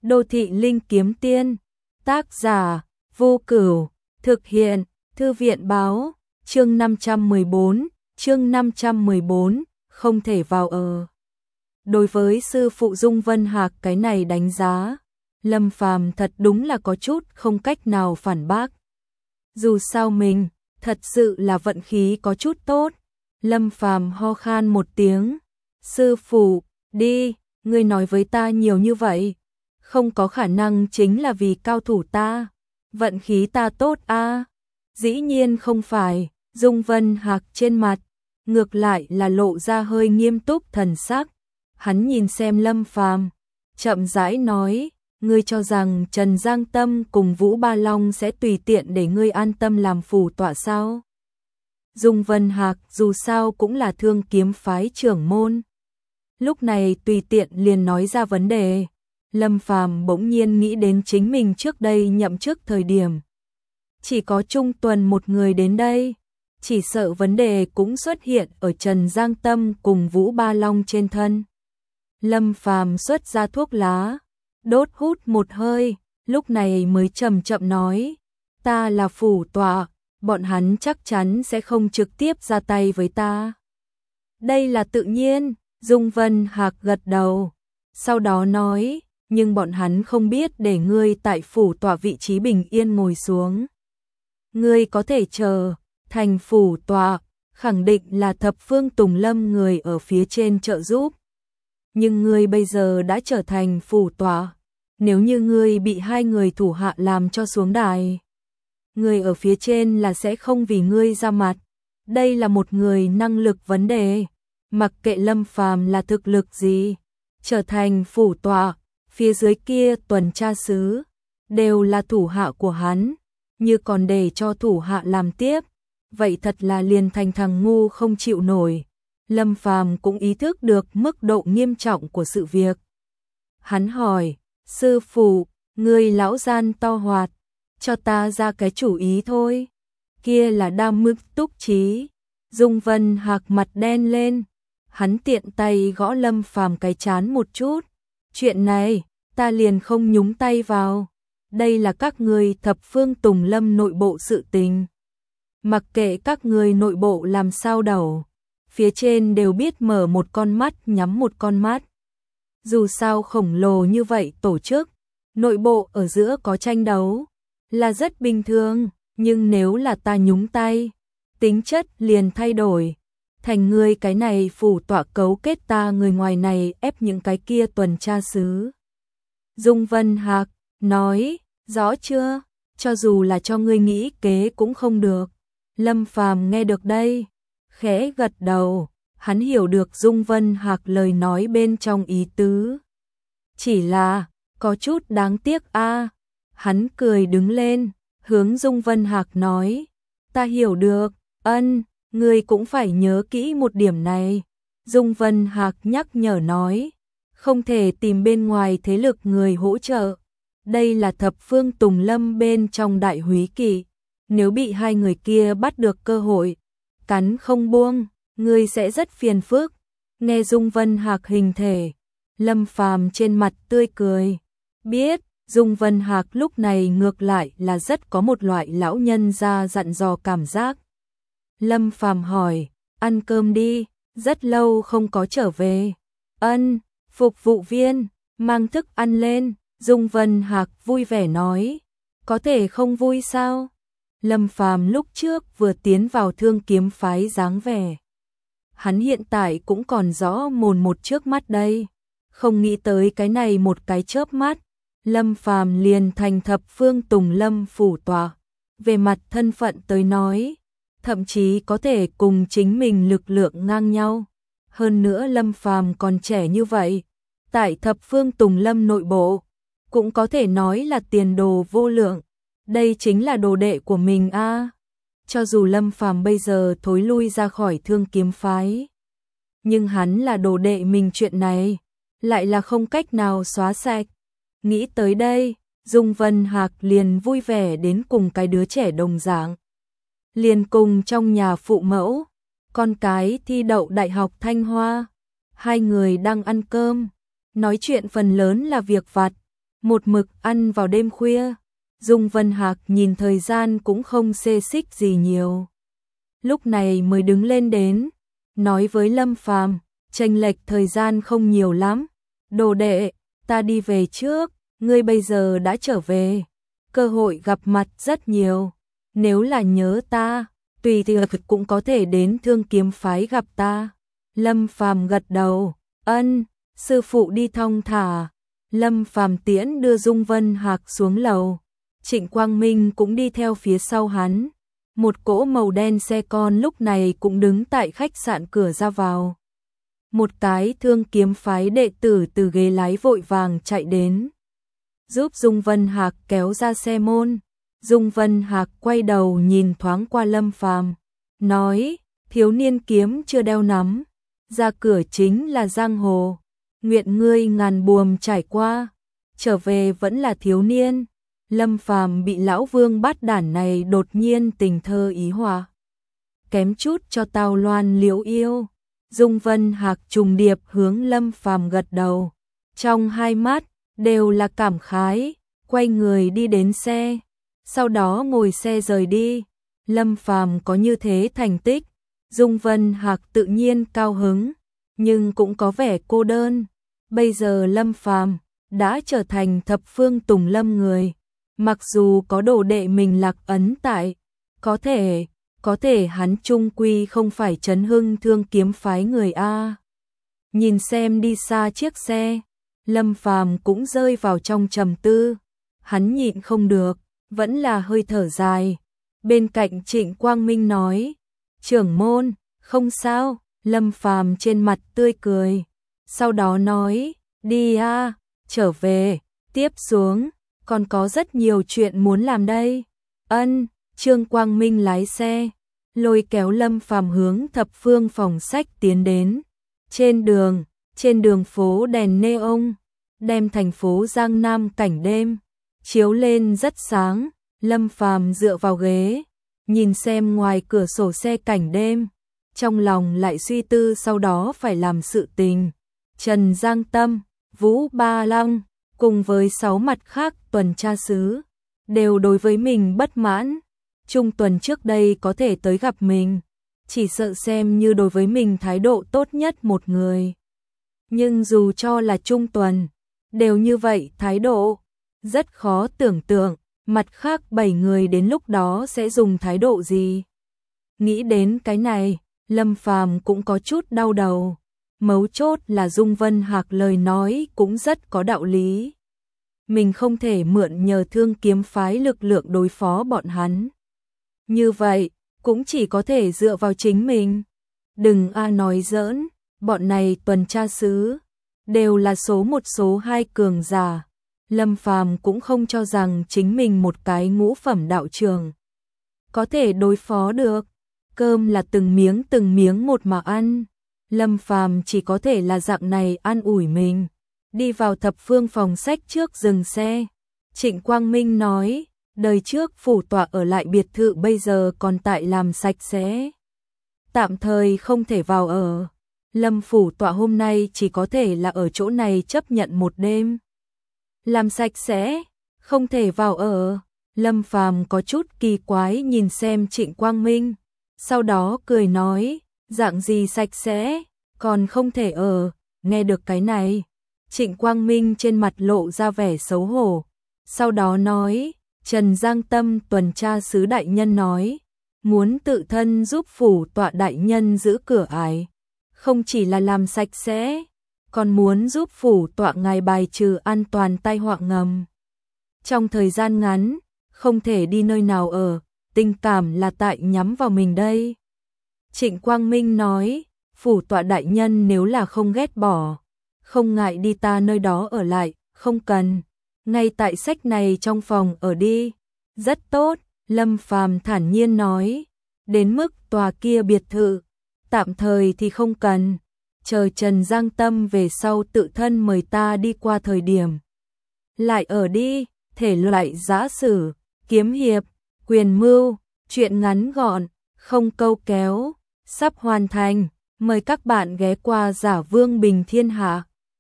Đô thị linh kiếm tiên. Tác giả Vô Cửu. Thực hiện Thư viện báo. Chương 514, không thể vào ở. Đối với sư phụ Dung Vân Hạc cái này đánh giá, Lâm Phàm thật đúng là có chút không cách nào phản bác. Dù sao mình thật sự là vận khí có chút tốt. Lâm Phàm ho khan một tiếng. Sư phụ, đi, ngươi nói với ta nhiều như vậy, không có khả năng chính là vì cao thủ ta, vận khí ta tốt a. Dĩ nhiên không phải. Dung Vân Hạc trên mặt ngược lại là lộ ra hơi nghiêm túc thần sắc. Hắn nhìn xem Lâm Phàm, chậm rãi nói, ngươi cho rằng Trần Giang Tâm cùng Vũ Ba Long sẽ tùy tiện để ngươi an tâm làm phủ tọa sao? Dung Vân Hạc dù sao cũng là Thương Kiếm phái trưởng môn. Lúc này tùy tiện liền nói ra vấn đề. Lâm Phàm bỗng nhiên nghĩ đến chính mình trước đây nhậm chức thời điểm. Chỉ có Trung Tuần một người đến đây. Chỉ sợ vấn đề cũng xuất hiện ở Trần Giang Tâm cùng Vũ Ba Long trên thân. Lâm Phàm xuất ra thuốc lá, đốt hút một hơi, lúc này mới chậm chậm nói, ta là phủ tọa, bọn hắn chắc chắn sẽ không trực tiếp ra tay với ta. Đây là tự nhiên. Dung Vân Hạc gật đầu, sau đó nói, nhưng bọn hắn không biết để ngươi tại phủ tọa vị trí bình yên ngồi xuống. Ngươi có thể chờ, thành phủ tọa, khẳng định là Thập Phương Tùng Lâm người ở phía trên trợ giúp. Nhưng ngươi bây giờ đã trở thành phủ tọa, nếu như ngươi bị hai người thủ hạ làm cho xuống đài, người ở phía trên là sẽ không vì ngươi ra mặt. Đây là một người năng lực vấn đề. Mặc kệ Lâm Phàm là thực lực gì, trở thành phủ tọa, phía dưới kia tuần tra sứ đều là thủ hạ của hắn, như còn để cho thủ hạ làm tiếp, vậy thật là liền thành thằng ngu không chịu nổi. Lâm Phàm cũng ý thức được mức độ nghiêm trọng của sự việc. Hắn hỏi, sư phụ, ngươi lão gian to hoạt, cho ta ra cái chủ ý thôi. Kia là Đam Mức Túc Trí. Dung Vân Hạc mặt đen lên. Hắn tiện tay gõ Lâm Phàm cái trán một chút. Chuyện này, ta liền không nhúng tay vào. Đây là các ngươi Thập Phương Tùng Lâm nội bộ sự tình. Mặc kệ các ngươi nội bộ làm sao đầu, phía trên đều biết mở một con mắt nhắm một con mắt. Dù sao khổng lồ như vậy tổ chức, nội bộ ở giữa có tranh đấu, là rất bình thường, nhưng nếu là ta nhúng tay, tính chất liền thay đổi. Thành ngươi cái này phủ tọa cấu kết ta người ngoài này ép những cái kia tuần tra sứ. Dung Vân Hạc nói, rõ chưa, cho dù là cho ngươi nghĩ kế cũng không được. Lâm Phàm nghe được đây, khẽ gật đầu, hắn hiểu được Dung Vân Hạc lời nói bên trong ý tứ. Chỉ là, có chút đáng tiếc a. Hắn cười đứng lên, hướng Dung Vân Hạc nói, ta hiểu được, ngươi cũng phải nhớ kỹ một điểm này. Dung Vân Hạc nhắc nhở nói, không thể tìm bên ngoài thế lực người hỗ trợ. Đây là Thập Phương Tùng Lâm bên trong đại húy kỵ. Nếu bị hai người kia bắt được cơ hội, cắn không buông, ngươi sẽ rất phiền phức. Nghe Dung Vân Hạc hình thể, Lâm Phàm trên mặt tươi cười. Biết, Dung Vân Hạc lúc này ngược lại là rất có một loại lão nhân ra dặn dò cảm giác. Lâm Phàm hỏi, ăn cơm đi, rất lâu không có trở về. Phục vụ viên, mang thức ăn lên. Dung Vân Hạc vui vẻ nói, có thể không vui sao? Lâm Phàm lúc trước vừa tiến vào Thương Kiếm phái dáng vẻ. Hắn hiện tại cũng còn rõ mồn một trước mắt đây. Không nghĩ tới cái này một cái chớp mắt, Lâm Phàm liền thành Thập Phương Tùng Lâm phủ tọa. Về mặt thân phận tới nói, thậm chí có thể cùng chính mình lực lượng ngang nhau. Hơn nữa Lâm Phàm còn trẻ như vậy, tại Thập Phương Tùng Lâm nội bộ, cũng có thể nói là tiền đồ vô lượng. Đây chính là đồ đệ của mình a. Cho dù Lâm Phàm bây giờ thối lui ra khỏi Thương Kiếm phái, nhưng hắn là đồ đệ mình, chuyện này lại là không cách nào xóa sạch. Nghĩ tới đây, Dung Vân Hạc liền vui vẻ đến cùng cái đứa trẻ đồng dạng. Liền cùng trong nhà phụ mẫu, con cái thi đậu Đại học Thanh Hoa. Hai người đang ăn cơm, nói chuyện phần lớn là việc vặt. một mực ăn vào đêm khuya. Dung Vân Hạc nhìn thời gian cũng không xê xích gì nhiều. Lúc này mới đứng lên đến, nói với Lâm Phàm, chênh lệch thời gian không nhiều lắm. Đồ đệ, ta đi về trước, ngươi bây giờ đã trở về. Cơ hội gặp mặt rất nhiều. Nếu là nhớ ta, tùy tiệc cũng có thể đến Thương Kiếm phái gặp ta. Lâm Phàm gật đầu, ân, sư phụ đi thong thả. Lâm Phàm tiễn đưa Dung Vân Hạc xuống lầu. Trịnh Quang Minh cũng đi theo phía sau hắn. Một cỗ màu đen xe con lúc này cũng đứng tại khách sạn cửa ra vào. Một cái Thương Kiếm phái đệ tử từ ghế lái vội vàng chạy đến, giúp Dung Vân Hạc kéo ra xe môn. Dung Vân Hạc quay đầu nhìn thoáng qua Lâm Phàm, nói, thiếu niên kiếm chưa đeo nắm, ra cửa chính là giang hồ, nguyện ngươi ngàn buồm trải qua, trở về vẫn là thiếu niên. Lâm Phàm bị lão Vương bát đản này đột nhiên tình thơ ý hòa, kém chút cho tao loan liễu yêu. Dung Vân Hạc trùng điệp hướng Lâm Phàm gật đầu, trong hai mắt đều là cảm khái, quay người đi đến xe, sau đó ngồi xe rời đi. Lâm Phàm có như thế thành tích, Dung Vân Hạc tự nhiên cao hứng, nhưng cũng có vẻ cô đơn. Bây giờ Lâm Phàm đã trở thành thập phương tùng lâm người, mặc dù có đồ đệ mình Lạc Ấn tại, có thể hắn chung quy không phải Trấn Hưng Thương Kiếm phái người a. Nhìn xem đi xa chiếc xe, Lâm Phàm cũng rơi vào trong trầm tư, hắn nhịn không được, vẫn là hơi thở dài. Bên cạnh Trịnh Quang Minh nói, trưởng môn, không sao. Lâm Phàm trên mặt tươi cười, sau đó nói, đi a, trở về, tiếp xuống, còn có rất nhiều chuyện muốn làm đây. Ân. Trương Quang Minh lái xe, lôi kéo Lâm Phàm hướng thập phương phòng sách tiến đến. Trên đường phố đèn neon, đem thành phố Giang Nam cảnh đêm chiếu lên rất sáng. Lâm Phàm dựa vào ghế, nhìn xem ngoài cửa sổ xe cảnh đêm, trong lòng lại suy tư sau đó phải làm sự tình. Trần Giang Tâm, Vũ Ba Lăng, cùng với 6 mặt khác tuần tra sứ, đều đối với mình bất mãn. Trung Tuần trước đây có thể tới gặp mình, chỉ sợ xem như đối với mình thái độ tốt nhất một người. Nhưng dù cho là Trung Tuần, đều như vậy thái độ, rất khó tưởng tượng, mặt khác 7 người đến lúc đó sẽ dùng thái độ gì. Nghĩ đến cái này, Lâm Phàm cũng có chút đau đầu. Mấu chốt là Dung Vân Hạc lời nói cũng rất có đạo lý. Mình không thể mượn nhờ Thương Kiếm phái lực lượng đối phó bọn hắn. Như vậy, cũng chỉ có thể dựa vào chính mình. Đừng nói giỡn, bọn này tuần tra sứ đều là số 1 số 2 cường giả. Lâm Phàm cũng không cho rằng chính mình một cái ngũ phẩm đạo trường có thể đối phó được. Cơm là từng miếng một mà ăn. Lâm Phàm chỉ có thể là dạng này an ủi mình. Đi vào thập phương phòng sách trước dừng xe, Trịnh Quang Minh nói, đời trước phủ tọa ở lại biệt thự bây giờ còn tại làm sạch sẽ, tạm thời không thể vào ở. Lâm phủ tọa hôm nay chỉ có thể là ở chỗ này chấp nhận một đêm. Làm sạch sẽ, không thể vào ở. Lâm Phàm có chút kỳ quái nhìn xem Trịnh Quang Minh, sau đó cười nói, dạng gì sạch sẽ, còn không thể ở. Nghe được cái này, Trịnh Quang Minh trên mặt lộ ra vẻ xấu hổ, sau đó nói, Trần Giang Tâm tuần tra sứ đại nhân nói, muốn tự thân giúp phủ tọa đại nhân giữ cửa ải, không chỉ là làm sạch sẽ, còn muốn giúp phủ tọa ngài bài trừ an toàn tai họa ngầm. Trong thời gian ngắn, không thể đi nơi nào ở, tình cảm là tại nhắm vào mình đây. Trịnh Quang Minh nói, phủ tọa đại nhân nếu là không ghét bỏ, không ngại đi ta nơi đó ở lại, không cần, ngay tại sách này trong phòng ở đi. Rất tốt, Lâm Phàm thản nhiên nói, đến mức tòa kia biệt thự, tạm thời thì không cần, chờ Trần Giang Tâm về sau tự thân mời ta đi qua thời điểm. Lại ở đi, thể loại giã sử, kiếm hiệp, quyền mưu, truyện ngắn gọn, không câu kéo, sắp hoàn thành, mời các bạn ghé qua Giả Vương Bình Thiên Hạ.